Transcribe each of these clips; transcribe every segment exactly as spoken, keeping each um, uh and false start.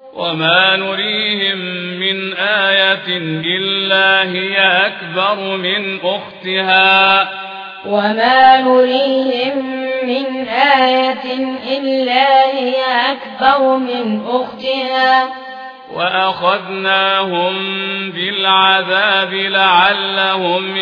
وما نريهم من آية إلا هي أكبر من أختها وما نريهم من آية إلا هي أكبر من أختها وأخذناهم بالعذاب لعلهم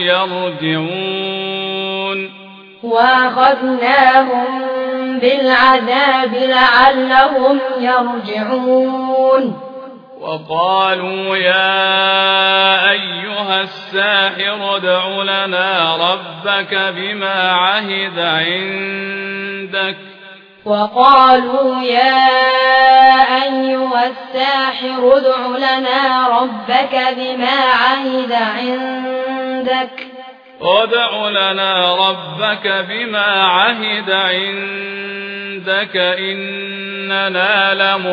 يرجعون وأخذناهم بالعذاب لعلهم يرجعون وقالوا يا أيها الساحر ادع لنا ربك بما عهد عندك وقالوا يا أيها الساحر ادع لنا ربك بما عهد عندك ادع لنا ربك بما عهد عندك إننا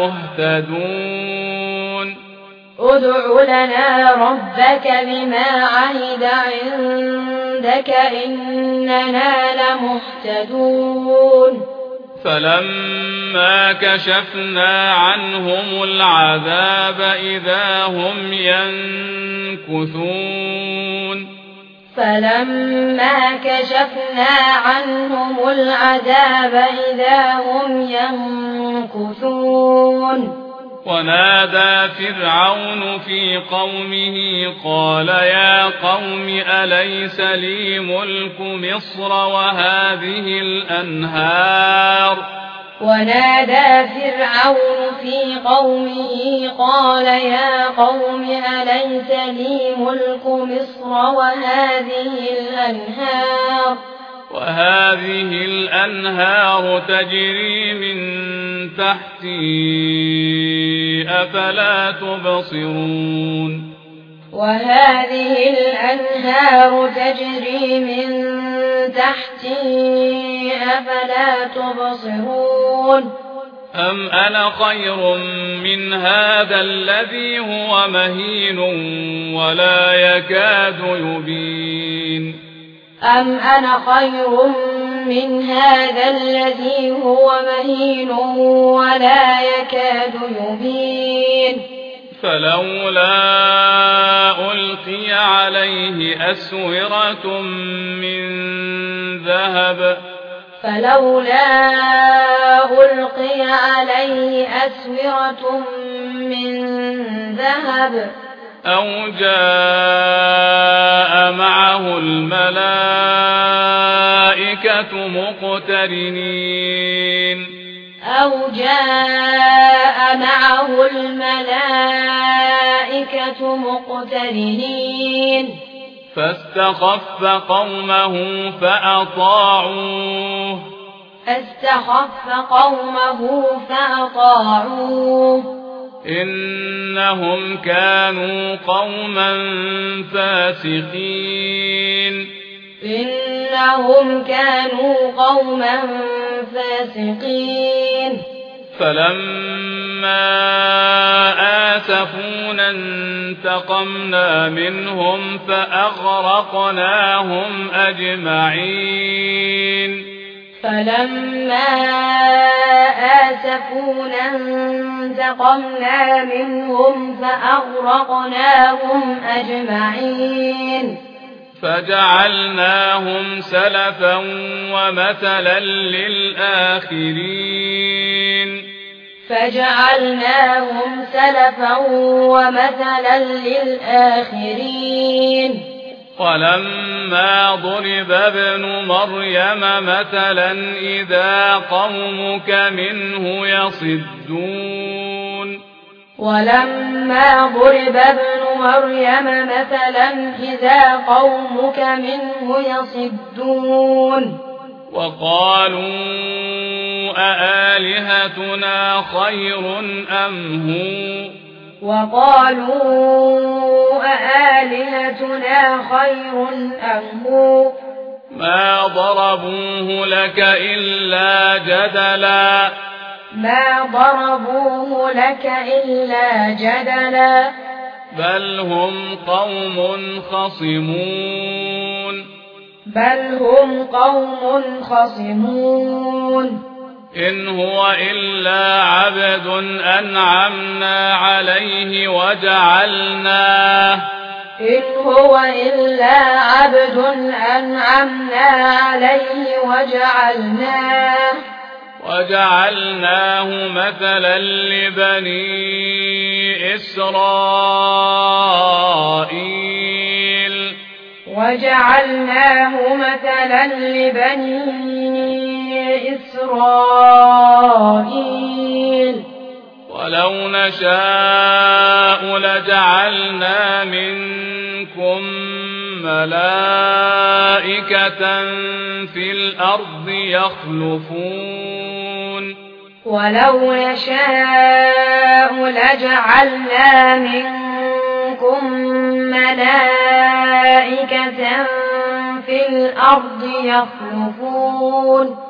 لمهتدون ادع لنا ربك بما عهد عندك إننا لمهتدون فلما كشفنا عنهم العذاب إذا هم ينكثون فلما كشفنا عنهم العذاب إذا هم ينكثون ونادى فرعون في قومه قال يا قوم أليس لي ملك مصر وهذه الأنهار ونادى فرعون في قومه قال يا قوم أليس لي ملك مصر وهذه الأنهار وهذه الأنهار تجري من تحتي أفلا تبصرون وهذه الأنهار تجري من تحتي أفلا تبصرون أم أنا خير من هذا الذي هو مهين ولا يكاد يبين أم أنا خير من هذا الذي هو مهين ولا يكاد يبين فلولا ألقي عليه أسورة من ذهب فلولا ألقي عليه أسورة من ذهب أو جاء معه الملائكة مقترنين أو جاء معه الملائكة مقترنين فاستخف قومه فأطاعوه فاستخف قومه فأطاعوه إنهم كانوا قوما فاسقين إنهم كانوا قوما فاسقين فلما آسفونا انتقمنا منهم فأغرقناهم أجمعين فلما آسفونا انتقمنا منهم فأغرقناهم أجمعين فجعلناهم سلفا ومثلا للآخرين فجعلناهم سلفا ومثلا للآخرين ولما ضرب ابن مريم مثلا إذا قومك منه يصدون ولما ضرب ابن مريم مثلا إذا قومك منه يصدون وقالوا أآلهتنا خير أم هو وقالوا أآلهتنا خير أم هو ما ضربوه لك إلا جدلا ما ضربوه لك إلا جدلا بل هم قوم خصمون بل هم قوم خصمون إن هو إلا عبد أنعمنا عليه وجعلناه إن هو إلا عبد أنعمنا عليه وجعلناه وجعلناه مثلا لبني إسرائيل وجعلناه مثلا لبني إسرائيل ولو نشاء لجعلنا منكم ملائكة في الأرض يخلفون ولو نشاء لجعلنا منكم ملائكة في الأرض يخلفون